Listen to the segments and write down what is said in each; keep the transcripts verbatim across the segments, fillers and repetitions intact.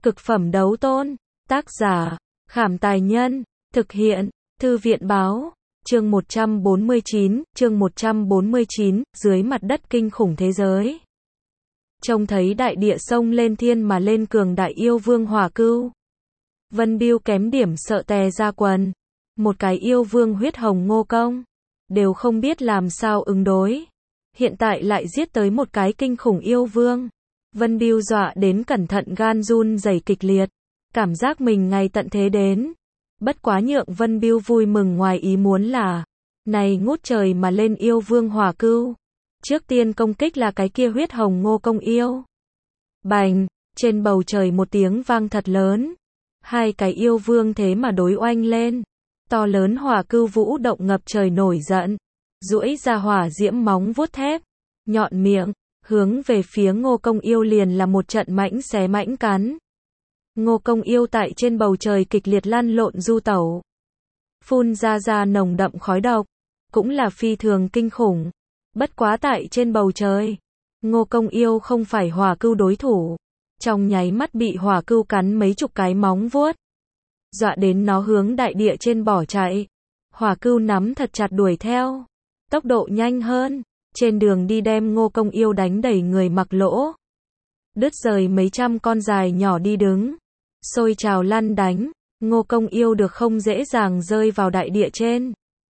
Cực phẩm đấu tôn. Tác giả, Khảm Tài Nhân. Thực hiện, Thư viện Báo. Chương một trăm bốn mươi chín, chương một trăm bốn mươi chín, dưới mặt đất kinh khủng thế giới. Trông thấy đại địa sông lên thiên mà lên cường đại yêu vương Hỏa Cưu. Vân Bưu kém điểm sợ tè ra quần. Một cái yêu vương huyết hồng Ngô Công. Đều không biết làm sao ứng đối. Hiện tại lại giết tới một cái kinh khủng yêu vương. Vân Bưu dọa đến cẩn thận gan run rẩy kịch liệt. Cảm giác mình ngày tận thế đến. Bất quá nhượng Vân Bưu vui mừng ngoài ý muốn là, này ngút trời mà lên yêu vương Hỏa Cưu. Trước tiên công kích là cái kia huyết hồng Ngô Công yêu. Bành, trên bầu trời một tiếng vang thật lớn. Hai cái yêu vương thế mà đối oanh lên. To lớn Hỏa Cưu vũ động ngập trời nổi giận. Duỗi ra hỏa diễm móng vuốt thép. Nhọn miệng, hướng về phía Ngô Công yêu liền là một trận mãnh xé mãnh cắn. Ngô Công yêu tại trên bầu trời kịch liệt lăn lộn du tẩu. Phun ra ra nồng đậm khói độc. Cũng là phi thường kinh khủng. Bất quá tại trên bầu trời. Ngô Công yêu không phải Hỏa Cưu đối thủ. Trong nháy mắt bị Hỏa Cưu cắn mấy chục cái móng vuốt. Dọa đến nó hướng đại địa trên bỏ chạy. Hỏa Cưu nắm thật chặt đuổi theo. Tốc độ nhanh hơn. Trên đường đi đem Ngô Công yêu đánh đẩy người mặc lỗ. Đứt rời mấy trăm con dài nhỏ đi đứng. Xôi trào lăn đánh. Ngô Công yêu được không dễ dàng rơi vào đại địa trên.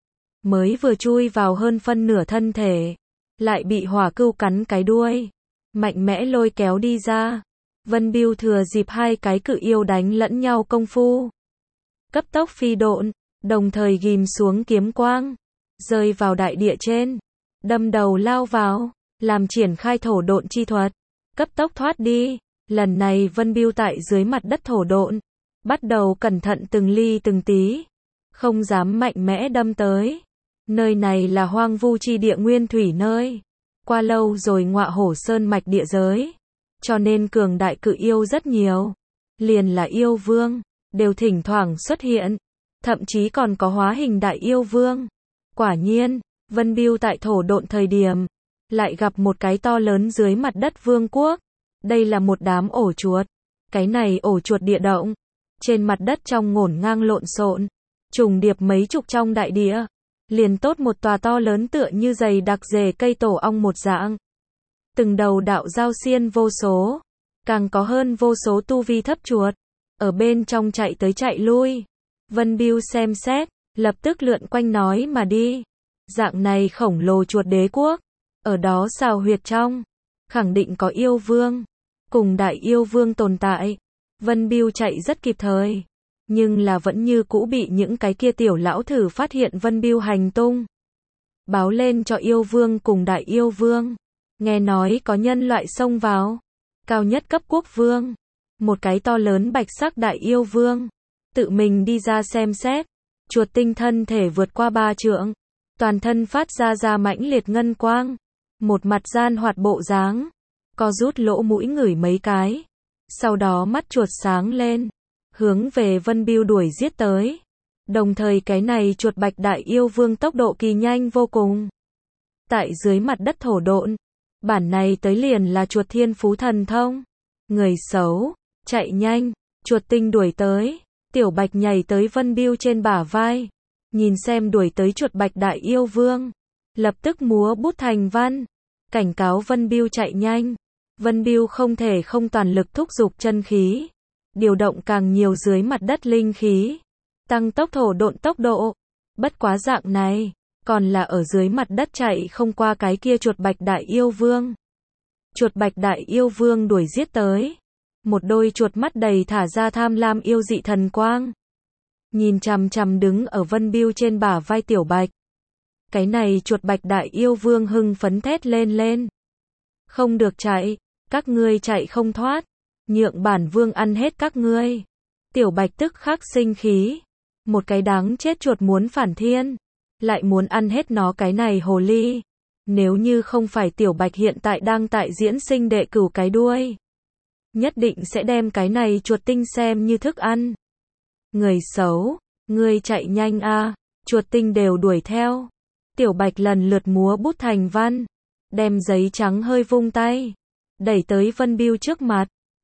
Mới vừa chui vào hơn phân nửa thân thể. Lại bị Hỏa Cưu cắn cái đuôi. Mạnh mẽ lôi kéo đi ra. Vân Bưu thừa dịp hai cái cự yêu đánh lẫn nhau công phu. Cấp tốc phi độn. Đồng thời ghim xuống kiếm quang. Rơi vào đại địa trên. Đâm đầu lao vào. Làm triển khai thổ độn chi thuật. Cấp tốc thoát đi. Lần này Vân Bưu tại dưới mặt đất thổ độn. Bắt đầu cẩn thận từng ly từng tí. Không dám mạnh mẽ đâm tới. Nơi này là hoang vu chi địa nguyên thủy nơi. Qua lâu rồi ngọa hổ sơn mạch địa giới. Cho nên cường đại cự yêu rất nhiều. Liền là yêu vương. Đều thỉnh thoảng xuất hiện. Thậm chí còn có hóa hình đại yêu vương. Quả nhiên, Vân Bưu tại thổ độn thời điểm. Lại gặp một cái to lớn dưới mặt đất vương quốc. Đây là một đám ổ chuột. Cái này ổ chuột địa động. Trên mặt đất trong ngổn ngang lộn xộn. Trùng điệp mấy chục trong đại địa. Liền tốt một tòa to lớn tựa như dày đặc rễ cây tổ ong một dạng. Từng đầu đạo giao xiên vô số. Càng có hơn vô số tu vi thấp chuột. Ở bên trong chạy tới chạy lui. Vân Bưu xem xét. Lập tức lượn quanh nói mà đi. Dạng này khổng lồ chuột đế quốc. Ở đó xào huyệt trong. Khẳng định có yêu vương. Cùng đại yêu vương tồn tại. Vân Bưu chạy rất kịp thời. Nhưng là vẫn như cũ bị những cái kia tiểu lão thử phát hiện Vân Bưu hành tung. Báo lên cho yêu vương cùng đại yêu vương. Nghe nói có nhân loại xông vào. Cao nhất cấp quốc vương. Một cái to lớn bạch sắc đại yêu vương. Tự mình đi ra xem xét. Chuột tinh thân thể vượt qua ba trượng. Toàn thân phát ra ra mãnh liệt ngân quang. Một mặt gian hoạt bộ dáng. Co rút lỗ mũi ngửi mấy cái. Sau đó mắt chuột sáng lên. Hướng về Vân Bưu đuổi giết tới. Đồng thời cái này chuột bạch đại yêu vương tốc độ kỳ nhanh vô cùng. Tại dưới mặt đất thổ độn. Bản này tới liền là chuột thiên phú thần thông. Người xấu. Chạy nhanh. Chuột tinh đuổi tới. Tiểu bạch nhảy tới Vân Bưu trên bả vai. Nhìn xem đuổi tới chuột bạch đại yêu vương. Lập tức múa bút thành văn. Cảnh cáo Vân Bưu chạy nhanh. Vân Bưu không thể không toàn lực thúc giục chân khí. Điều động càng nhiều dưới mặt đất linh khí. Tăng tốc thổ độn tốc độ. Bất quá dạng này. Còn là ở dưới mặt đất chạy không qua cái kia chuột bạch đại yêu vương. Chuột bạch đại yêu vương đuổi giết tới. Một đôi chuột mắt đầy thả ra tham lam yêu dị thần quang. Nhìn chằm chằm đứng ở Vân Bưu trên bả vai tiểu bạch. Cái này chuột bạch đại yêu vương hưng phấn thét lên lên. Không được chạy. Các ngươi chạy không thoát. Nhượng bản vương ăn hết các ngươi. Tiểu bạch tức khắc sinh khí. Một cái đáng chết chuột muốn phản thiên. Lại muốn ăn hết nó cái này hồ ly. Nếu như không phải tiểu bạch hiện tại đang tại diễn sinh đệ cửu cái đuôi. Nhất định sẽ đem cái này chuột tinh xem như thức ăn. Người xấu. Ngươi chạy nhanh a. Chuột tinh đều đuổi theo. Tiểu bạch lần lượt múa bút thành văn. Đem giấy trắng hơi vung tay. Đẩy tới Vân Bưu trước mặt.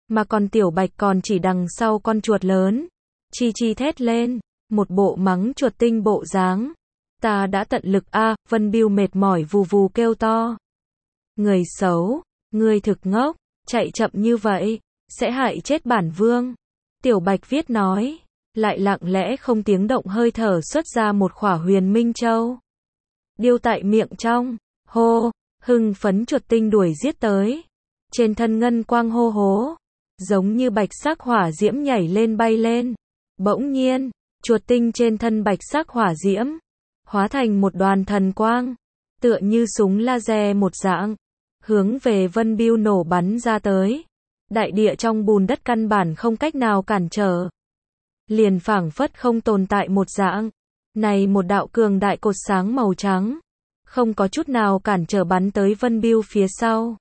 mà còn Tiểu Bạch còn chỉ đằng sau con chuột lớn. Chi chi thét lên, một bộ mắng chuột tinh bộ dáng. Ta đã tận lực a, Vân Bưu mệt mỏi vù vù kêu to. Người xấu, ngươi thực ngốc, chạy chậm như vậy, sẽ hại chết bản vương. Tiểu Bạch viết nói, lại lặng lẽ không tiếng động hơi thở xuất ra một khỏa huyền minh châu. Điêu tại miệng trong, hô, hưng phấn chuột tinh đuổi giết tới. Trên thân ngân quang hô hố, giống như bạch sắc hỏa diễm nhảy lên bay lên. Bỗng nhiên, chuột tinh trên thân bạch sắc hỏa diễm, hóa thành một đoàn thần quang, tựa như súng laser một dạng, hướng về Vân Bưu nổ bắn ra tới. Đại địa trong bùn đất căn bản không cách nào cản trở. Liền phảng phất không tồn tại một dạng. Này một đạo cường đại cột sáng màu trắng, không có chút nào cản trở bắn tới Vân Bưu phía sau.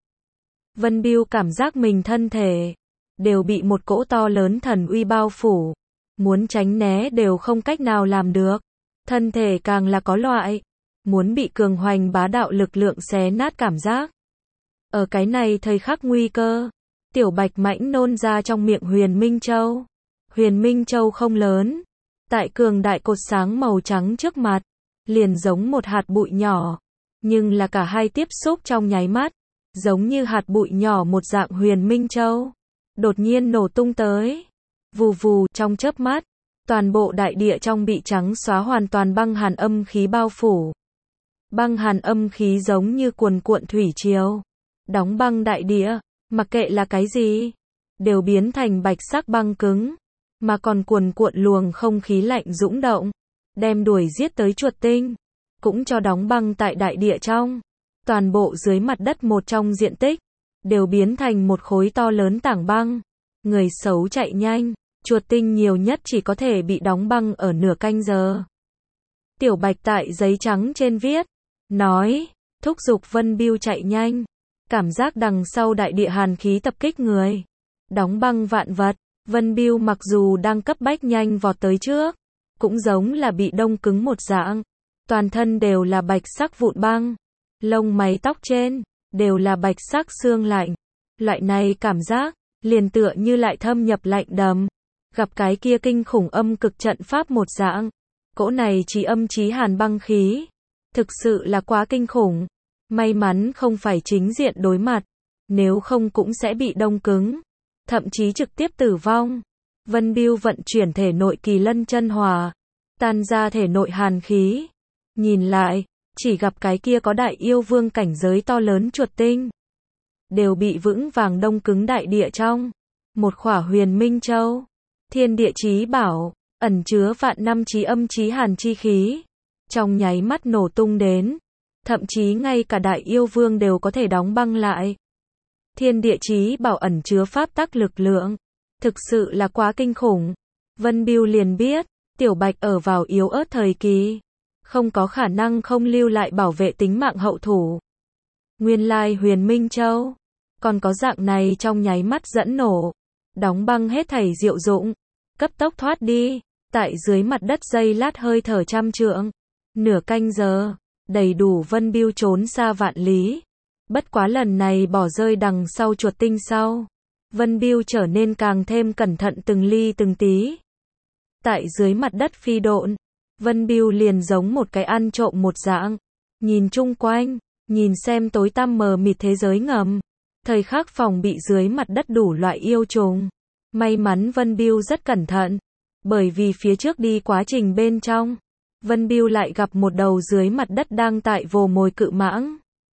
Vân Bưu cảm giác mình thân thể đều bị một cỗ to lớn thần uy bao phủ, muốn tránh né đều không cách nào làm được. Thân thể càng là có loại muốn bị cường hoành bá đạo lực lượng xé nát cảm giác. Ở cái này thời khắc nguy cơ, Tiểu Bạch mãnh nôn ra trong miệng Huyền Minh Châu. Huyền Minh Châu không lớn, tại cường đại cột sáng màu trắng trước mặt, liền giống một hạt bụi nhỏ, nhưng là cả hai tiếp xúc trong nháy mắt, giống như hạt bụi nhỏ một dạng Huyền Minh Châu, đột nhiên nổ tung tới. Vù vù, trong chớp mắt, toàn bộ đại địa trong bị trắng xóa hoàn toàn băng hàn âm khí bao phủ. Băng hàn âm khí giống như cuồn cuộn thủy triều, đóng băng đại địa, mặc kệ là cái gì, đều biến thành bạch sắc băng cứng, mà còn cuồn cuộn luồng không khí lạnh dũng động, đem đuổi giết tới chuột tinh, cũng cho đóng băng tại đại địa trong. Toàn bộ dưới mặt đất một trong diện tích, đều biến thành một khối to lớn tảng băng. Người xấu chạy nhanh, chuột tinh nhiều nhất chỉ có thể bị đóng băng ở nửa canh giờ. Tiểu Bạch tại giấy trắng trên viết, nói, thúc giục Vân Bưu chạy nhanh, cảm giác đằng sau đại địa hàn khí tập kích người, đóng băng vạn vật. Vân Bưu mặc dù đang cấp bách nhanh vọt tới trước, cũng giống là bị đông cứng một dạng, toàn thân đều là bạch sắc vụn băng, lông mày tóc trên đều là bạch sắc xương lạnh. Loại này cảm giác liền tựa như lại thâm nhập lạnh đầm, gặp cái kia kinh khủng âm cực trận pháp một dạng. Cỗ này chí âm chí hàn băng khí, thực sự là quá kinh khủng. May mắn không phải chính diện đối mặt, nếu không cũng sẽ bị đông cứng, thậm chí trực tiếp tử vong. Vân Bưu vận chuyển thể nội Kỳ Lân chân hỏa, tan ra thể nội hàn khí. Nhìn lại, chỉ gặp cái kia có đại yêu vương cảnh giới to lớn chuột tinh, đều bị vững vàng đông cứng đại địa trong. Một khỏa Huyền Minh Châu, thiên địa chí bảo, ẩn chứa vạn năm chí âm chí hàn chi khí, trong nháy mắt nổ tung đến, thậm chí ngay cả đại yêu vương đều có thể đóng băng lại. Thiên địa chí bảo ẩn chứa pháp tắc lực lượng, thực sự là quá kinh khủng. Vân Bưu liền biết, Tiểu Bạch ở vào yếu ớt thời kỳ, không có khả năng không lưu lại bảo vệ tính mạng hậu thủ. Nguyên lai Huyền Minh Châu, còn có dạng này trong nháy mắt dẫn nổ, đóng băng hết thảy diệu dụng, cấp tốc thoát đi, tại dưới mặt đất giây lát hơi thở trăm trượng, nửa canh giờ, đầy đủ Vân Bưu trốn xa vạn lý. Bất quá lần này bỏ rơi đằng sau chuột tinh sau, Vân Bưu trở nên càng thêm cẩn thận từng ly từng tí. Tại dưới mặt đất phi độn, Vân Bưu liền giống một cái ăn trộm một dạng, nhìn chung quanh, nhìn xem tối tăm mờ mịt thế giới ngầm, thời khắc phòng bị dưới mặt đất đủ loại yêu trùng. May mắn Vân Bưu rất cẩn thận, bởi vì phía trước đi quá trình bên trong, Vân Bưu lại gặp một đầu dưới mặt đất đang tại vồ mồi cự mãng.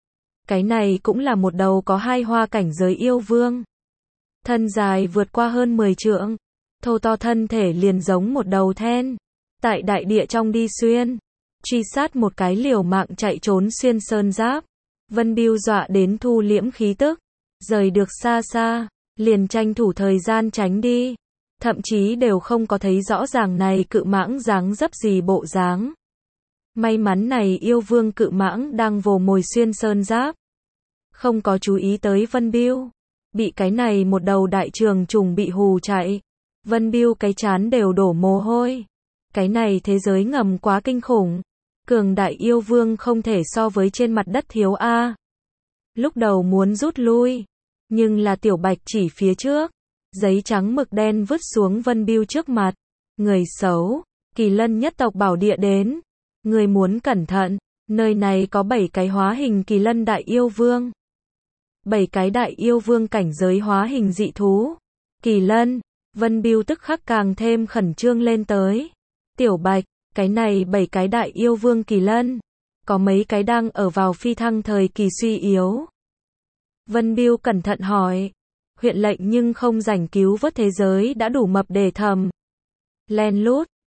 Cái này cũng là một đầu có hai hoa cảnh giới yêu vương. Thân dài vượt qua hơn mười trượng, thô to thân thể liền giống một đầu then, tại đại địa trong đi xuyên, truy sát một cái liều mạng chạy trốn xuyên sơn giáp. Vân Bưu dọa đến thu liễm khí tức, rời được xa xa, liền tranh thủ thời gian tránh đi, thậm chí đều không có thấy rõ ràng này cự mãng dáng dấp gì bộ dáng. May mắn này yêu vương cự mãng đang vồ mồi xuyên sơn giáp, không có chú ý tới Vân Bưu, bị cái này một đầu đại trường trùng bị hù chạy. Vân Bưu cái chán đều đổ mồ hôi. Cái này thế giới ngầm quá kinh khủng, cường đại yêu vương không thể so với trên mặt đất thiếu a. Lúc đầu muốn rút lui, nhưng là Tiểu Bạch chỉ phía trước, Giấy trắng mực đen vứt xuống Vân Bưu trước mặt. Người xấu, Kỳ Lân nhất tộc bảo địa đến. Người muốn cẩn thận, nơi này có bảy cái hóa hình Kỳ Lân đại yêu vương. Bảy cái đại yêu vương cảnh giới hóa hình dị thú. Kỳ Lân, Vân Bưu tức khắc càng thêm khẩn trương lên tới. Tiểu Bạch, cái này bảy cái đại yêu vương Kỳ Lân, có mấy cái đang ở vào phi thăng thời kỳ suy yếu. Vân Bưu cẩn thận hỏi. Huyện lệnh nhưng không rảnh cứu vớt thế giới đã đủ mập để thầm. Len lút,